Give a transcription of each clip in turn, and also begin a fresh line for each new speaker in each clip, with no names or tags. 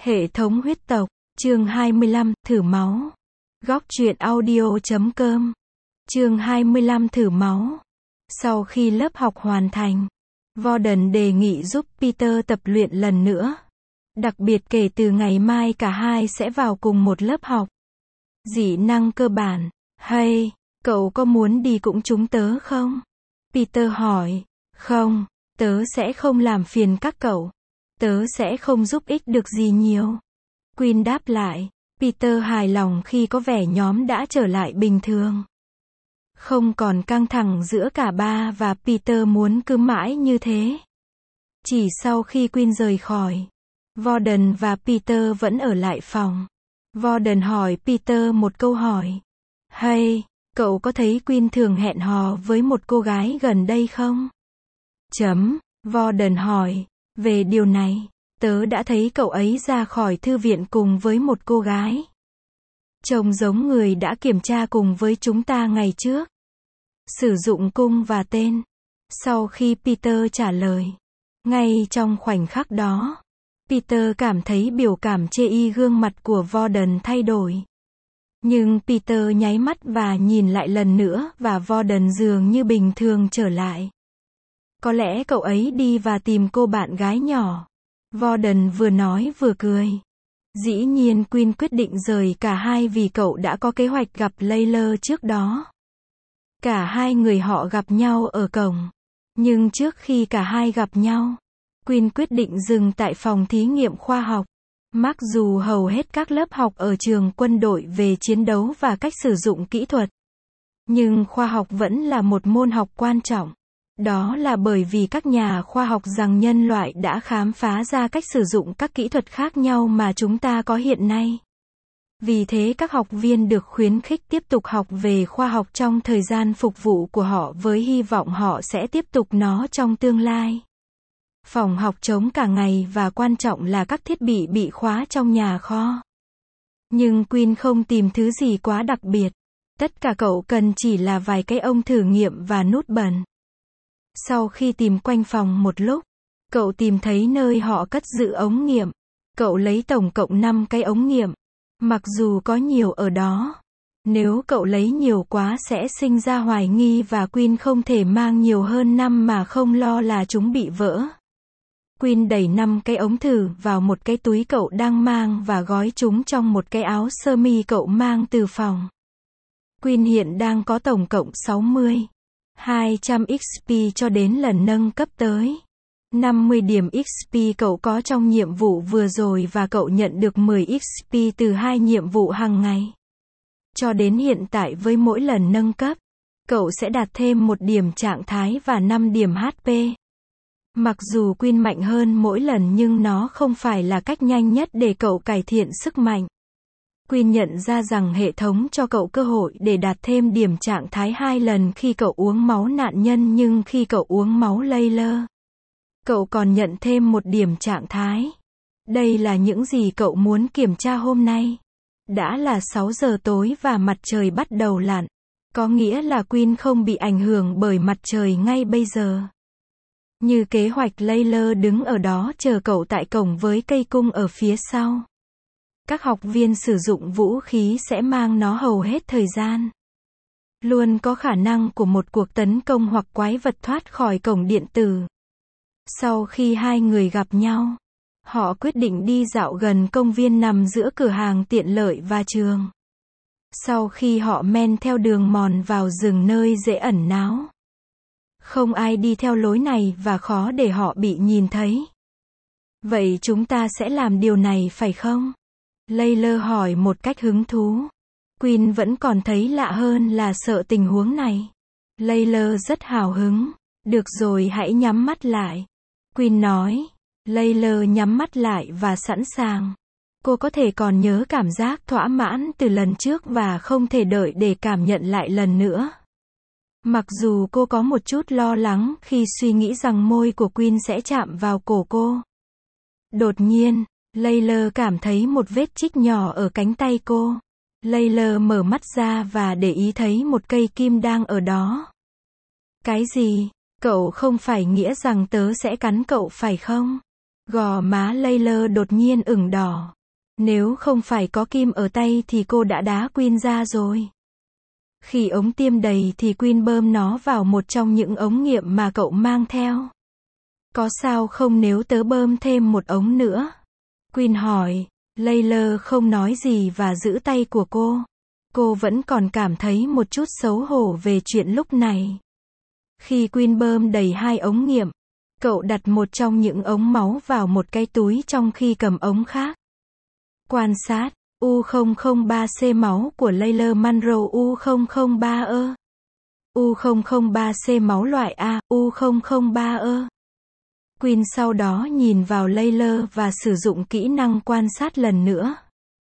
Hệ thống huyết tộc, chương 25, thử máu. Góc truyện audio.com. Chương 25 thử máu. Sau khi lớp học hoàn thành, Warden đề nghị giúp Peter tập luyện lần nữa. Đặc biệt kể từ ngày mai cả hai sẽ vào cùng một lớp học. Dị năng cơ bản. Hay, cậu có muốn đi cùng chúng tớ không? Peter hỏi. Không, tớ sẽ không làm phiền các cậu. Tớ sẽ không giúp ích được gì nhiều. Quinn đáp lại. Peter hài lòng khi có vẻ nhóm đã trở lại bình thường. Không còn căng thẳng giữa cả ba và Peter muốn cứ mãi như thế. Chỉ sau khi Quinn rời khỏi, Warden và Peter vẫn ở lại phòng. Warden hỏi Peter một câu hỏi. Hay, cậu có thấy Quinn thường hẹn hò với một cô gái gần đây không? Warden hỏi. Về điều này, tớ đã thấy cậu ấy ra khỏi thư viện cùng với một cô gái. Trông giống người đã kiểm tra cùng với chúng ta ngày trước. Sử dụng cung và tên. Sau khi Peter trả lời, ngay trong khoảnh khắc đó, Peter cảm thấy biểu cảm chê y gương mặt của Warden thay đổi. Nhưng Peter nháy mắt và nhìn lại lần nữa và Warden dường như bình thường trở lại. Có lẽ cậu ấy đi và tìm cô bạn gái nhỏ. Warden vừa nói vừa cười. Dĩ nhiên Quinn quyết định rời cả hai vì cậu đã có kế hoạch gặp Layla trước đó. Cả hai người họ gặp nhau ở cổng. Nhưng trước khi cả hai gặp nhau, Quinn quyết định dừng tại phòng thí nghiệm khoa học. Mặc dù hầu hết các lớp học ở trường quân đội về chiến đấu và cách sử dụng kỹ thuật, nhưng khoa học vẫn là một môn học quan trọng. Đó là bởi vì các nhà khoa học rằng nhân loại đã khám phá ra cách sử dụng các kỹ thuật khác nhau mà chúng ta có hiện nay. Vì thế các học viên được khuyến khích tiếp tục học về khoa học trong thời gian phục vụ của họ với hy vọng họ sẽ tiếp tục nó trong tương lai. Phòng học trống cả ngày và quan trọng là các thiết bị khóa trong nhà kho. Nhưng Quinn không tìm thứ gì quá đặc biệt. Tất cả cậu cần chỉ là vài cái ống thử nghiệm và nút bẩn. Sau khi tìm quanh phòng một lúc, cậu tìm thấy nơi họ cất giữ ống nghiệm. Cậu lấy tổng cộng 5 cái ống nghiệm. Mặc dù có nhiều ở đó, nếu cậu lấy nhiều quá sẽ sinh ra hoài nghi và Quinn không thể mang nhiều hơn 5 mà không lo là chúng bị vỡ. Quinn đẩy 5 cái ống thử vào một cái túi cậu đang mang và gói chúng trong một cái áo sơ mi cậu mang từ phòng. Quinn hiện đang có tổng cộng 200 XP cho đến lần nâng cấp tới 50 điểm XP cậu có trong nhiệm vụ vừa rồi và cậu nhận được 10 XP từ 2 nhiệm vụ hàng ngày. Cho đến hiện tại với mỗi lần nâng cấp, cậu sẽ đạt thêm 1 điểm trạng thái và 5 điểm HP. Mặc dù Quinn mạnh hơn mỗi lần nhưng nó không phải là cách nhanh nhất để cậu cải thiện sức mạnh. Quinn nhận ra rằng hệ thống cho cậu cơ hội để đạt thêm điểm trạng thái 2 lần khi cậu uống máu nạn nhân nhưng khi cậu uống máu Layla, cậu còn nhận thêm 1 điểm trạng thái. Đây là những gì cậu muốn kiểm tra hôm nay. Đã là 6 giờ tối và mặt trời bắt đầu lặn. Có nghĩa là Quinn không bị ảnh hưởng bởi mặt trời ngay bây giờ. Như kế hoạch Layla đứng ở đó chờ cậu tại cổng với cây cung ở phía sau. Các học viên sử dụng vũ khí sẽ mang nó hầu hết thời gian. Luôn có khả năng của một cuộc tấn công hoặc quái vật thoát khỏi cổng điện tử. Sau khi hai người gặp nhau, họ quyết định đi dạo gần công viên nằm giữa cửa hàng tiện lợi và trường. Sau khi họ men theo đường mòn vào rừng nơi dễ ẩn náu. Không ai đi theo lối này và khó để họ bị nhìn thấy. Vậy chúng ta sẽ làm điều này phải không? Layla hỏi một cách hứng thú. Quinn vẫn còn thấy lạ hơn là sợ tình huống này. Layla rất hào hứng. Được rồi hãy nhắm mắt lại. Quinn nói. Layla nhắm mắt lại và sẵn sàng. Cô có thể còn nhớ cảm giác thỏa mãn từ lần trước và không thể đợi để cảm nhận lại lần nữa. Mặc dù cô có một chút lo lắng khi suy nghĩ rằng môi của Quinn sẽ chạm vào cổ cô. Đột nhiên, Layla cảm thấy một vết chích nhỏ ở cánh tay cô. Layla mở mắt ra và để ý thấy một cây kim đang ở đó. Cái gì? Cậu không phải nghĩa rằng tớ sẽ cắn cậu phải không? Gò má Layla đột nhiên ửng đỏ. Nếu không phải có kim ở tay thì cô đã đá Queen ra rồi. Khi ống tiêm đầy thì Queen bơm nó vào một trong những ống nghiệm mà cậu mang theo. Có sao không nếu tớ bơm thêm một ống nữa? Queen hỏi. Layla không nói gì và giữ tay của cô. Cô vẫn còn cảm thấy một chút xấu hổ về chuyện lúc này. Khi Queen bơm đầy 2 ống nghiệm, cậu đặt một trong những ống máu vào một cái túi trong khi cầm ống khác. Quan sát, U003C máu của Layla Monroe U003E. U003C máu loại A, U003E. Queen sau đó nhìn vào Layla và sử dụng kỹ năng quan sát lần nữa.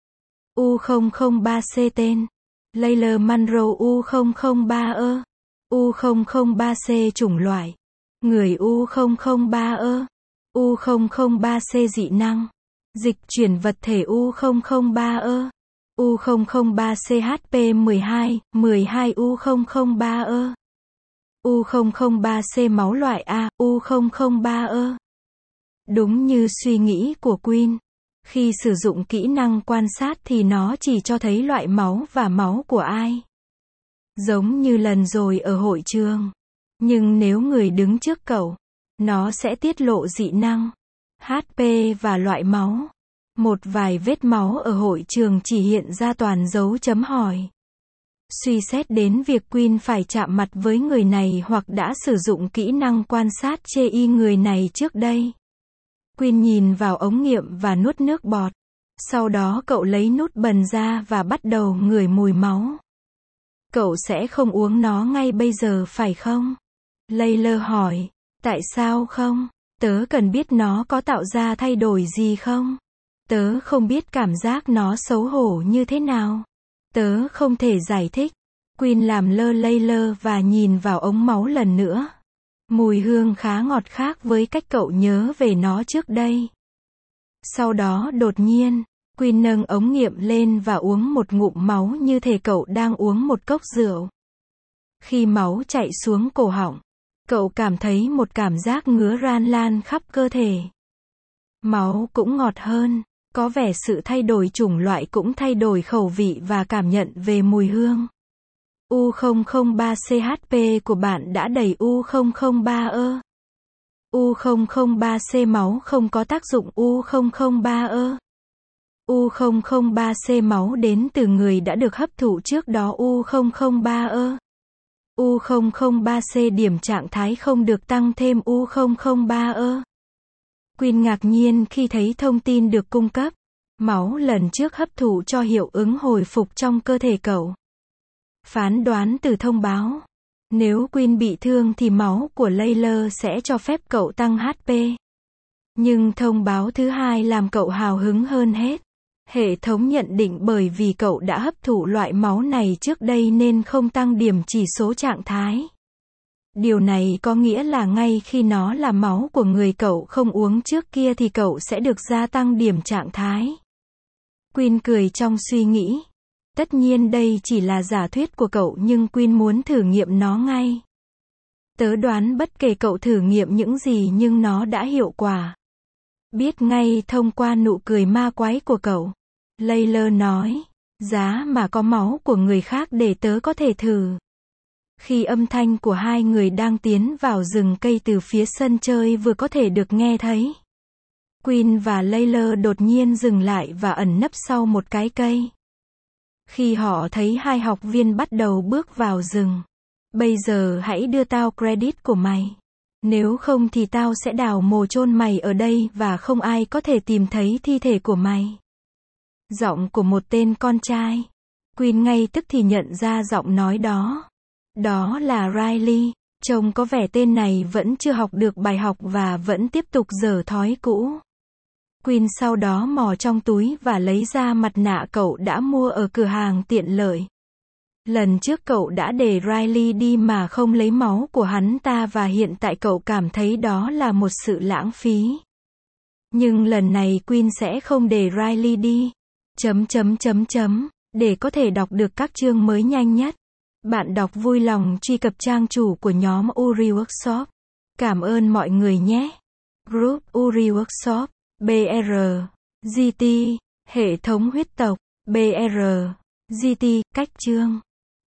U003C tên. Layla Monroe U003E. U003C chủng loại. Người U003E. U003C dị năng. Dịch chuyển vật thể U003E. U003C HP 12, 12 U003E. U003C máu loại A, U003E. Đúng như suy nghĩ của Queen. Khi sử dụng kỹ năng quan sát thì nó chỉ cho thấy loại máu và máu của ai. Giống như lần rồi ở hội trường. Nhưng nếu người đứng trước cậu, nó sẽ tiết lộ dị năng, HP và loại máu. Một vài vết máu ở hội trường chỉ hiện ra toàn dấu chấm hỏi. Suy xét đến việc Queen phải chạm mặt với người này hoặc đã sử dụng kỹ năng quan sát chê y người này trước đây. Queen nhìn vào ống nghiệm và nuốt nước bọt. Sau đó cậu lấy nút bần ra và bắt đầu ngửi mùi máu. Cậu sẽ không uống nó ngay bây giờ phải không? Layla hỏi. Tại sao không? Tớ cần biết nó có tạo ra thay đổi gì không? Tớ không biết cảm giác nó xấu hổ như thế nào. Tớ không thể giải thích. Queen làm lơ Layla và nhìn vào ống máu lần nữa. Mùi hương khá ngọt khác với cách cậu nhớ về nó trước đây. Sau đó đột nhiên, Queen nâng ống nghiệm lên và uống một ngụm máu như thể cậu đang uống một cốc rượu. Khi máu chạy xuống cổ họng, cậu cảm thấy một cảm giác ngứa ran lan khắp cơ thể. Máu cũng ngọt hơn, có vẻ sự thay đổi chủng loại cũng thay đổi khẩu vị và cảm nhận về mùi hương. U003CHP của bạn đã đầy U003E. U003C máu không có tác dụng U003E. U003C máu đến từ người đã được hấp thụ trước đó U003E. U003C điểm trạng thái không được tăng thêm U003E. Queen ngạc nhiên khi thấy thông tin được cung cấp. Máu lần trước hấp thụ cho hiệu ứng hồi phục trong cơ thể cậu. Phán đoán từ thông báo. Nếu Queen bị thương thì máu của Layla sẽ cho phép cậu tăng HP. Nhưng thông báo thứ hai làm cậu hào hứng hơn hết. Hệ thống nhận định bởi vì cậu đã hấp thụ loại máu này trước đây nên không tăng điểm chỉ số trạng thái. Điều này có nghĩa là ngay khi nó là máu của người cậu không uống trước kia thì cậu sẽ được gia tăng điểm trạng thái. Queen cười trong suy nghĩ. Tất nhiên đây chỉ là giả thuyết của cậu nhưng Queen muốn thử nghiệm nó ngay. Tớ đoán bất kể cậu thử nghiệm những gì nhưng nó đã hiệu quả. Biết ngay thông qua nụ cười ma quái của cậu. Layla nói. Giá mà có máu của người khác để tớ có thể thử. Khi âm thanh của hai người đang tiến vào rừng cây từ phía sân chơi vừa có thể được nghe thấy. Queen và Layla đột nhiên dừng lại và ẩn nấp sau một cái cây. Khi họ thấy hai học viên bắt đầu bước vào rừng. Bây giờ hãy đưa tao credit của mày. Nếu không thì tao sẽ đào mồ chôn mày ở đây và không ai có thể tìm thấy thi thể của mày. Giọng của một tên con trai. Queen ngay tức thì nhận ra giọng nói đó. Đó là Riley. Trông có vẻ tên này vẫn chưa học được bài học và vẫn tiếp tục dở thói cũ. Queen sau đó mò trong túi và lấy ra mặt nạ cậu đã mua ở cửa hàng tiện lợi. Lần trước cậu đã để Riley đi mà không lấy máu của hắn ta và hiện tại cậu cảm thấy đó là một sự lãng phí. Nhưng lần này Queen sẽ không để Riley đi. Để có thể đọc được các chương mới nhanh nhất. Bạn đọc vui lòng truy cập trang chủ của nhóm Uri Workshop. Cảm ơn mọi người nhé. Group Uri Workshop BR, GT, hệ thống huyết tộc, BR, GT, cách chương.